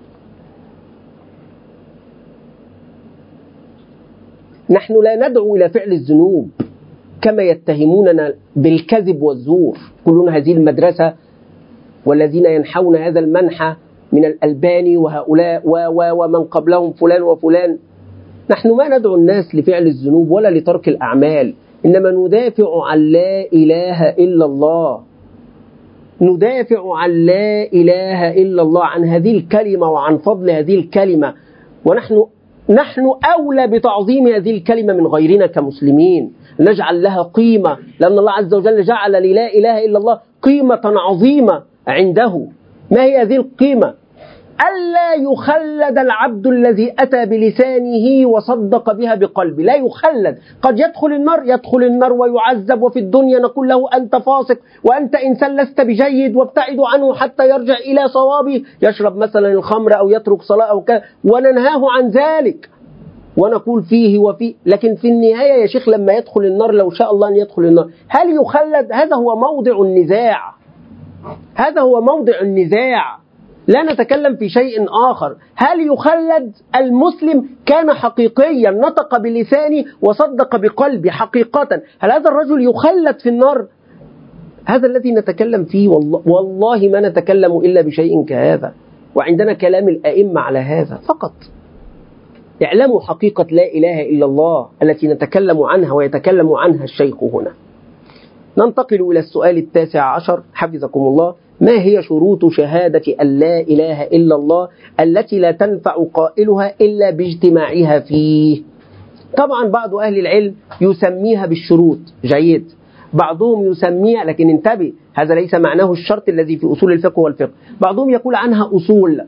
نحن لا ندعو إلى فعل الذنوب كما يتهموننا بالكذب والزور، يقولون هذه المدرسة والذين ينحون هذا المنحى من الألباني وهؤلاء ومن قبلهم فلان وفلان. نحن ما ندعو الناس لفعل الذنوب ولا لترك الأعمال، إنما ندافع عن لا إله إلا الله، ندافع عن لا إله إلا الله، عن هذه الكلمة وعن فضل هذه الكلمة. ونحن نحن أولى بتعظيم هذه الكلمة من غيرنا كمسلمين، نجعل لها قيمة، لأن الله عز وجل جعل للا إله إلا الله قيمة عظيمة عنده. ما هي هذه القيمة؟ ألا يخلد العبد الذي أتى بلسانه وصدق بها بقلبه، لا يخلد. قد يدخل النار يدخل النار ويعذب، وفي الدنيا نقول له أنت فاسق وأنت إنسان لست بجيد وابتعد عنه حتى يرجع إلى صوابه، يشرب مثلا الخمر أو يترك صلاة أو كذا، وننهاه عن ذلك ونقول فيه وفيه. لكن في النهاية يا شيخ لما يدخل النار لو شاء الله أن يدخل النار، هل يخلد؟ هذا هو موضع النزاع، هذا هو موضع النزاع، لا نتكلم في شيء آخر. هل يخلد؟ المسلم كان حقيقيا، نطق بلسانه وصدق بقلبه حقيقة، هل هذا الرجل يخلد في النار؟ هذا الذي نتكلم فيه. والله, والله ما نتكلم إلا بشيء كهذا، وعندنا كلام الأئمة على هذا فقط. اعلموا حقيقة لا إله إلا الله التي نتكلم عنها ويتكلم عنها الشيخ هنا. ننتقل إلى السؤال التاسع عشر حفظكم الله. ما هي شروط شهادة أن لا إله إلا الله التي لا تنفع قائلها إلا باجتماعها فيه؟ طبعا بعض أهل العلم يسميها بالشروط، جيد، بعضهم يسميها، لكن انتبه هذا ليس معناه الشرط الذي في أصول الفقه والفقه، بعضهم يقول عنها أصول،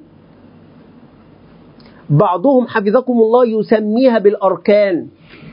بعضهم حفظكم الله يسميها بالأركان،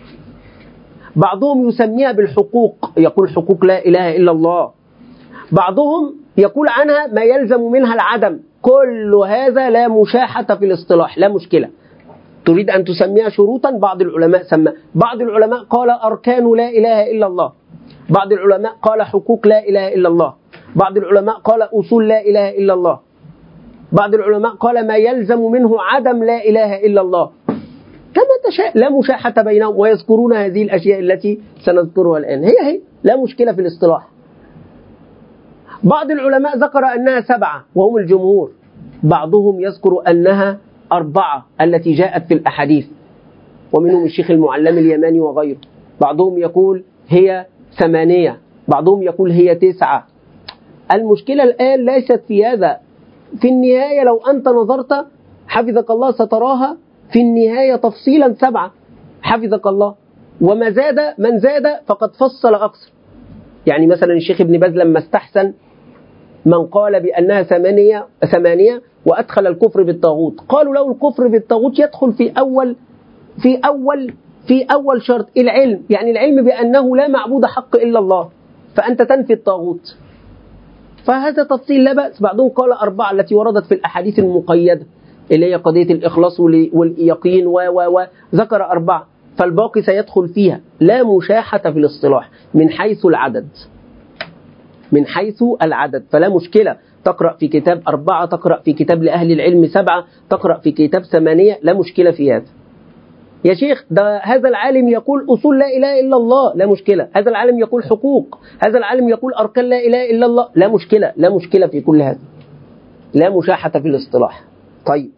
بعضهم يسميها بالحقوق، يقول حقوق لا إله إلا الله، بعضهم يقول عنها ما يلزم منها العدم. كل هذا لا مشاحة في الاصطلاح، لا مشكلة. تريد أن تسميها شروطا، بعض العلماء سمى، بعض العلماء قال أركان لا إله إلا الله، بعض العلماء قال حقوق لا إله إلا الله، بعض العلماء قال أصول لا إله إلا الله، بعض العلماء قال ما يلزم منه عدم لا إله إلا الله، كما تشاء، لا مشاحة بينهم، ويذكرون هذه الأشياء التي سنذكرها الآن، هي هي لا مشكلة في الاصطلاح. بعض العلماء ذكر أنها سبعة وهم الجمهور، بعضهم يذكر أنها أربعة التي جاءت في الأحاديث، ومنهم الشيخ المعلم اليماني وغيره، بعضهم يقول هي ثمانية، بعضهم يقول هي تسعة. المشكلة الآن ليست في هذا، في النهاية لو أنت نظرت حفظك الله ستراها في النهاية تفصيلا سبعة حفظك الله، وما زاد من زاد فقد فصل أكثر. يعني مثلا الشيخ ابن باز لما استحسن من قال بأنها ثمانية ثمانية وأدخل الكفر بالطاغوت، قالوا له الكفر بالطاغوت يدخل في أول في أول في أول شرط العلم، يعني العلم بأنه لا معبود حق إلا الله، فأنت تنفي الطاغوت. فهذا تفصيل لا بأس. بعضهم قال أربعة التي وردت في الأحاديث المقيدة اللي هي قضية الإخلاص واليقين وذكر أربعة، فالباقي سيدخل فيها، لا مشاحة في الاصطلاح من حيث العدد، من حيث العدد، فلا مشكلة تقرأ في كتاب أربعة، تقرأ في كتاب لأهل العلم سبعة، تقرأ في كتاب ثمانية، لا مشكلة في هذا. يا شيخ ده هذا العالم يقول أصول لا إله إلا الله، لا مشكلة. هذا العالم يقول حقوق، هذا العالم يقول أركان لا إله إلا الله، لا مشكلة، لا مشكلة في كل هذا، لا مشاحة في الاصطلاح. طيب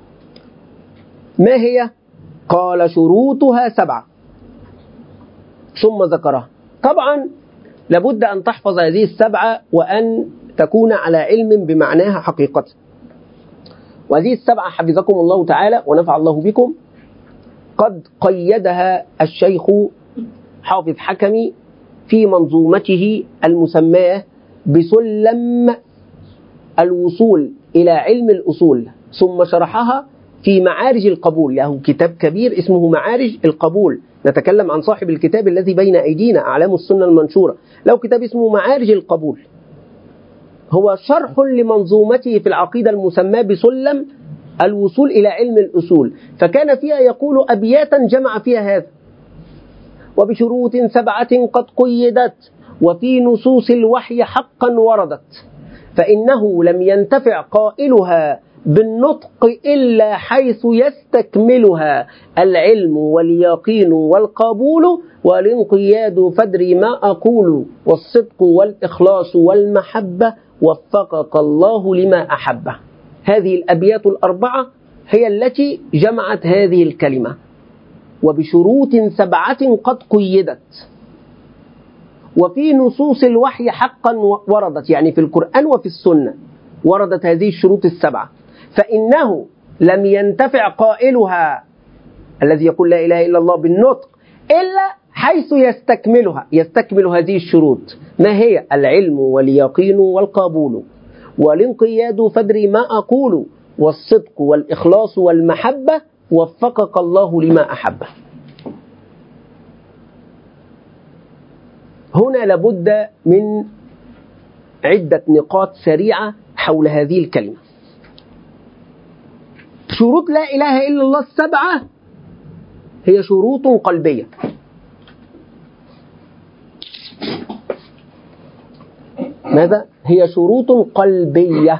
ما هي؟ قال شروطها سبعة ثم ذكرها. طبعا لابد أن تحفظ هذه السبعة وأن تكون على علم بمعناها حقيقة. وهذه السبعة حفظكم الله تعالى ونفع الله بكم قد قيدها الشيخ حافظ حكمي في منظومته المسماة بسلم الوصول إلى علم الأصول، ثم شرحها في معارج القبول، له يعني كتاب كبير اسمه معارج القبول. نتكلم عن صاحب الكتاب الذي بين أيدينا أعلام السنة المنشورة، له كتاب اسمه معارج القبول، هو شرح لمنظومته في العقيدة المسماة بسلم الوصول إلى علم الأصول، فكان فيها يقول أبياتا جمع فيها هذا: وبشروط سبعة قد قيدت وفي نصوص الوحي حقا وردت، فإنه لم ينتفع قائلها بالنطق إلا حيث يستكملها العلم واليقين والقبول والانقياد فادري ما أقول والصدق والإخلاص والمحبة وفقك الله لما أحبه. هذه الأبيات الأربعة هي التي جمعت هذه الكلمة: وبشروط سبعة قد قيدت وفي نصوص الوحي حقا وردت، يعني في القرآن وفي السنة وردت هذه الشروط السبعة، فإنه لم ينتفع قائلها الذي يقول لا إله إلا الله بالنطق إلا حيث يستكملها، يستكمل هذه الشروط. ما هي؟ العلم واليقين والقبول والانقياد فادري ما أقول والصدق والإخلاص والمحبة وفقك الله لما أحبه. هنا لابد من عدة نقاط سريعة حول هذه الكلمة. شروط لا إله إلا الله السبعة هي شروط قلبية. ماذا؟ هي شروط قلبية.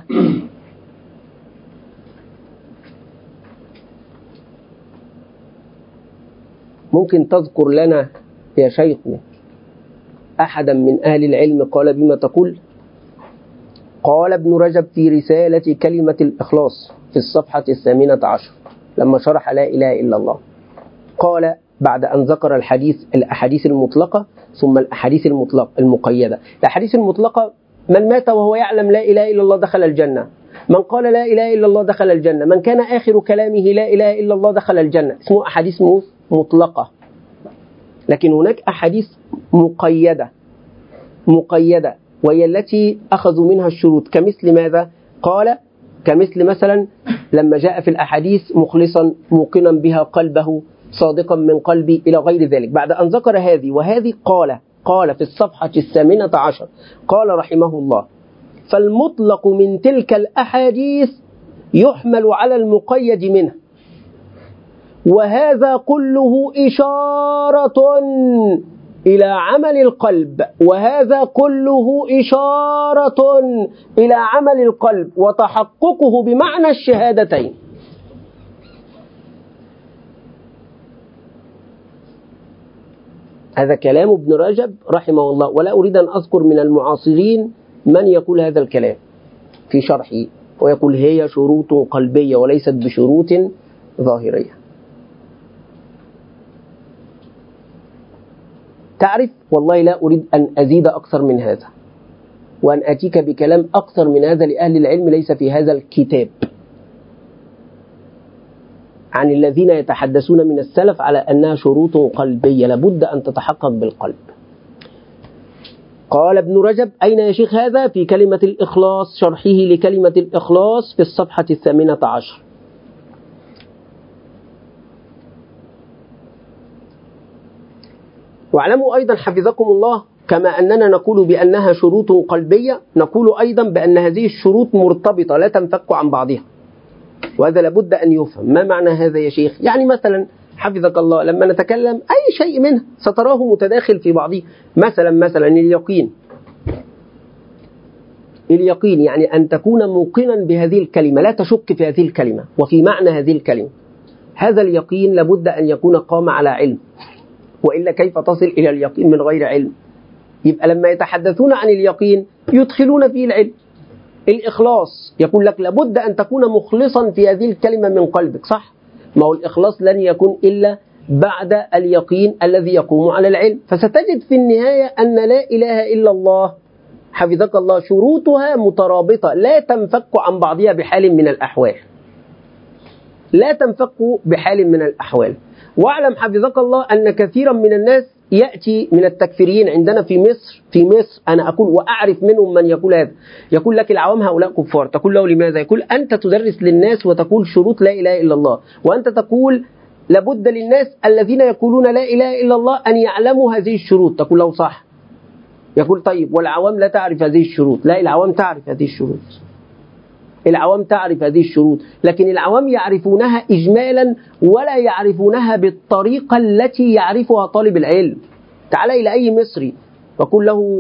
ممكن تذكر لنا يا شيخ أحدا من أهل العلم قال بما تقول؟ قال ابن رجب في رسالة كلمة الإخلاص في الصفحة الثامنة عشر لما شرح لا إله إلا الله، قال بعد أن ذكر الحديث الأحاديث المطلقة ثم الأحاديث المطلقة المقيدة. الأحاديث المطلقة: من مات وهو يعلم لا إله إلا الله دخل الجنة، من قال لا إله إلا الله دخل الجنة، من كان آخر كلامه لا إله إلا الله دخل الجنة. اسمه أحاديث مطلقة. لكن هناك أحاديث مقيدة مقيدة وهي التي أخذوا منها الشروط، كمثل ماذا؟ قال كمثل مثلا لما جاء في الأحاديث مخلصا موقنا بها قلبه صادقا من قلبي إلى غير ذلك. بعد أن ذكر هذه وهذه قال قال في الصفحة الثامنة عشر قال رحمه الله: فالمطلق من تلك الأحاديث يحمل على المقيد منه، وهذا كله إشارة إلى عمل القلب، وهذا كله إشارة إلى عمل القلب وتحققه بمعنى الشهادتين. هذا كلام ابن رجب رحمه الله، ولا أريد أن أذكر من المعاصرين من يقول هذا الكلام في شرحه ويقول هي شروط قلبية وليست بشروط ظاهرية. تعرف، والله لا أريد أن أزيد أكثر من هذا وأن أتيك بكلام أكثر من هذا لأهل العلم ليس في هذا الكتاب عن الذين يتحدثون من السلف على أنها شروط قلبية لابد أن تتحقق بالقلب. قال ابن رجب: أين يا شيخ هذا؟ في كلمة الإخلاص، شرحه لكلمة الإخلاص في الصفحة الثامنة عشر. واعلموا أيضا حفظكم الله، كما أننا نقول بأنها شروط قلبية، نقول أيضا بأن هذه الشروط مرتبطة لا تنفك عن بعضها، وهذا لابد أن يفهم. ما معنى هذا يا شيخ؟ يعني مثلا حفظك الله لما نتكلم أي شيء منها ستراه متداخل في بعضه. مثلا مثلا اليقين، اليقين يعني أن تكون موقنا بهذه الكلمة، لا تشك في هذه الكلمة وفي معنى هذه الكلمة. هذا اليقين لابد أن يكون قام على علم، وإلا كيف تصل إلى اليقين من غير علم؟ يبقى لما يتحدثون عن اليقين يدخلون فيه العلم. الإخلاص يقول لك لابد أن تكون مخلصا في هذه الكلمة من قلبك، صح؟ ما هو الإخلاص لن يكون إلا بعد اليقين الذي يقوم على العلم. فستجد في النهاية أن لا إله إلا الله حفظك الله شروطها مترابطة لا تنفك عن بعضها بحال من الأحوال، لا تنفك بحال من الأحوال. واعلم حفظك الله أن كثيرا من الناس يأتي من التكفيريين عندنا في مصر في مصر أنا أقول وأعرف منهم من يقول هذا، يقول لك العوام هؤلاء كفار. تقول له لماذا؟ يقول أنت تدرس للناس وتقول شروط لا إله إلا الله، وأنت تقول لابد للناس الذين يقولون لا إله إلا الله أن يعلموا هذه الشروط. تقول له صح. يقول طيب والعوام لا تعرف هذه الشروط. لا، العوام تعرف هذه الشروط، العوام تعرف هذه الشروط، لكن العوام يعرفونها إجمالا ولا يعرفونها بالطريقة التي يعرفها طالب العلم. تعال إلى أي مصري وقل له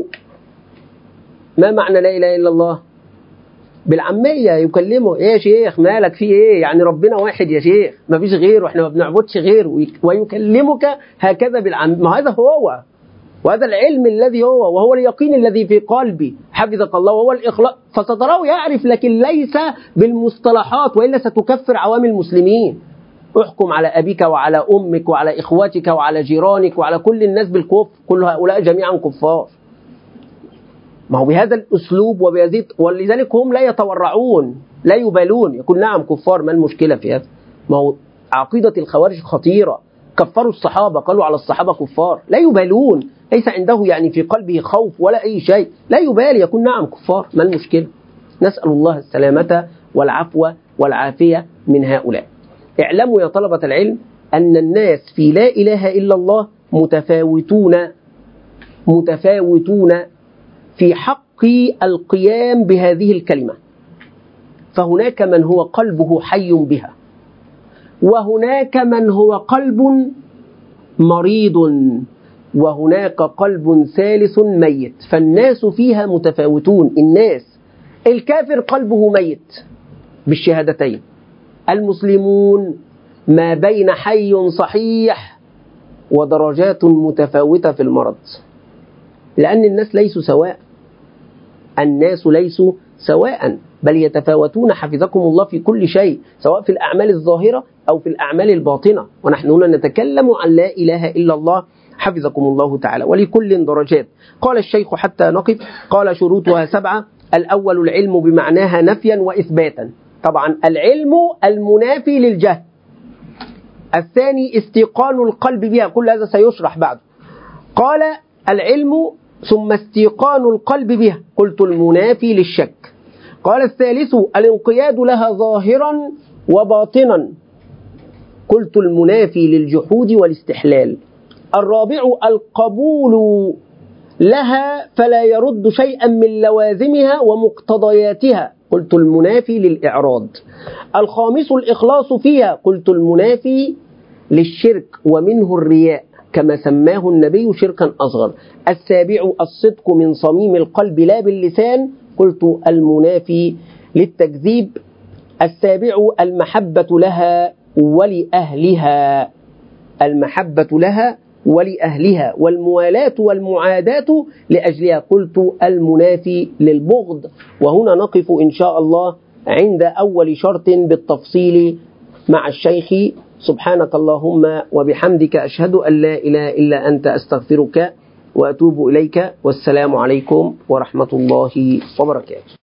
ما معنى لا إله إلا الله بالعامية، يكلمه إيه يا شيخ مالك في إيه؟ يعني ربنا واحد يا شيخ ما فيش غيره، إحنا ما بنعبدش غيره، ويكلمك هكذا بالعامية. ما هذا هو، وهذا العلم الذي هو، وهو اليقين الذي في قلبي حفظك الله، وهو الإخلاص. فستراه يعرف، لكن ليس بالمصطلحات، وإلا ستكفر عوام المسلمين. احكم على أبيك وعلى أمك وعلى إخواتك وعلى جيرانك وعلى كل الناس بالكفر، كل هؤلاء جميعا كفار. ما هو بهذا الأسلوب وبهذه، ولذلك هم لا يتورعون لا يبالون، يقول نعم كفار، ما المشكلة في هذا؟ ما هو عقيدة الخوارج خطيرة، كفروا الصحابة، قالوا على الصحابة كفار، لا يبالون، ليس عنده يعني في قلبه خوف ولا أي شيء، لا يبالي، يقول نعم كفار، ما المشكلة؟ نسأل الله السلامة والعفو والعافية من هؤلاء. اعلموا يا طلبة العلم أن الناس في لا إله إلا الله متفاوتون متفاوتون في حق القيام بهذه الكلمة. فهناك من هو قلبه حي بها، وهناك من هو قلب مريض، وهناك قلب ثالث ميت. فالناس فيها متفاوتون. الناس الكافر قلبه ميت بالشهادتين، المسلمون ما بين حي صحيح ودرجات متفاوتة في المرض، لأن الناس ليسوا سواء، الناس ليسوا سواء، بل يتفاوتون حفظكم الله في كل شيء، سواء في الأعمال الظاهرة أو في الأعمال الباطنة. ونحن هنا نتكلم عن لا إله إلا الله حفظكم الله تعالى، ولكل درجات. قال الشيخ حتى نقف، قال شروطها سبعة. الأول العلم بمعناها نفيا وإثباتا، طبعا العلم المنافي للجهل. الثاني استيقان القلب بها، كل هذا سيشرح بعد. قال العلم ثم استيقان القلب بها، قلت المنافي للشك. قال الثالث الانقياد لها ظاهرا وباطنا، قلت المنافي للجحود والاستحلال. الرابع القبول لها فلا يرد شيئا من لوازمها ومقتضياتها، قلت المنافي للإعراض. الخامس الإخلاص فيها، قلت المنافي للشرك ومنه الرياء كما سماه النبي شركا أصغر. السابع الصدق من صميم القلب لا باللسان، قلت المنافي للتكذيب. السابع المحبة لها ولأهلها، المحبة لها ولأهلها والموالاة والمعاداة لأجلها، قلت المنافي للبغض. وهنا نقف إن شاء الله عند أول شرط بالتفصيل مع الشيخ. سبحانك اللهم وبحمدك، أشهد أن لا إله إلا أنت، أستغفرك وأتوب إليك، والسلام عليكم ورحمة الله وبركاته.